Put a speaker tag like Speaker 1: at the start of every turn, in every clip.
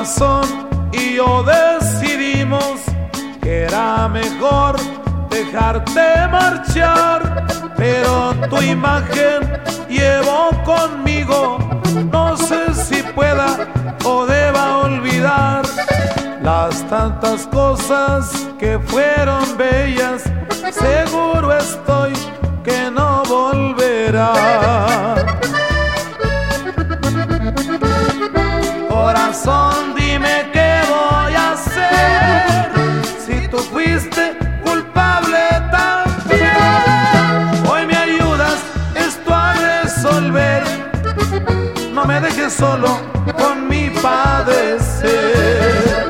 Speaker 1: corazón y yo decidimos que era mejor dejarte marchar, pero tu imagen llevo conmigo, no sé si pueda o deba olvidar las tantas cosas que fueron bellas, seguro estoy que no volverá. Corazón, dime qué voy a hacer si tú fuiste culpable también. Hoy me ayudas esto a resolver, no me dejes solo con mi padecer.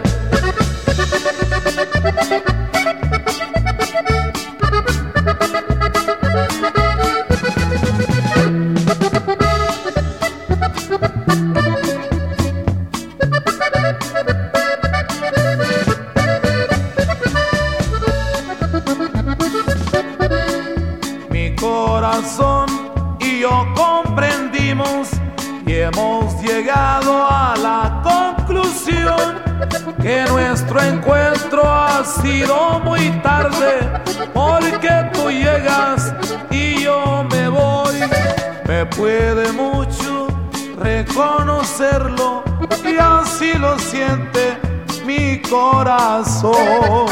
Speaker 1: Mi corazón y yo comprendimos y hemos llegado a la conclusión que nuestro encuentro ha sido muy tarde, porque tú llegas y yo me voy. Me puede mucho reconocerlo y así lo siente mi corazón.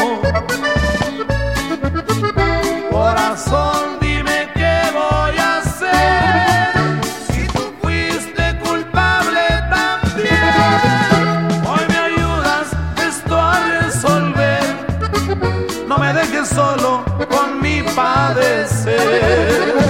Speaker 1: Corazón, dime qué voy a hacer si tú fuiste culpable también. Hoy me ayudas esto a resolver, no me dejes solo con mi padecer.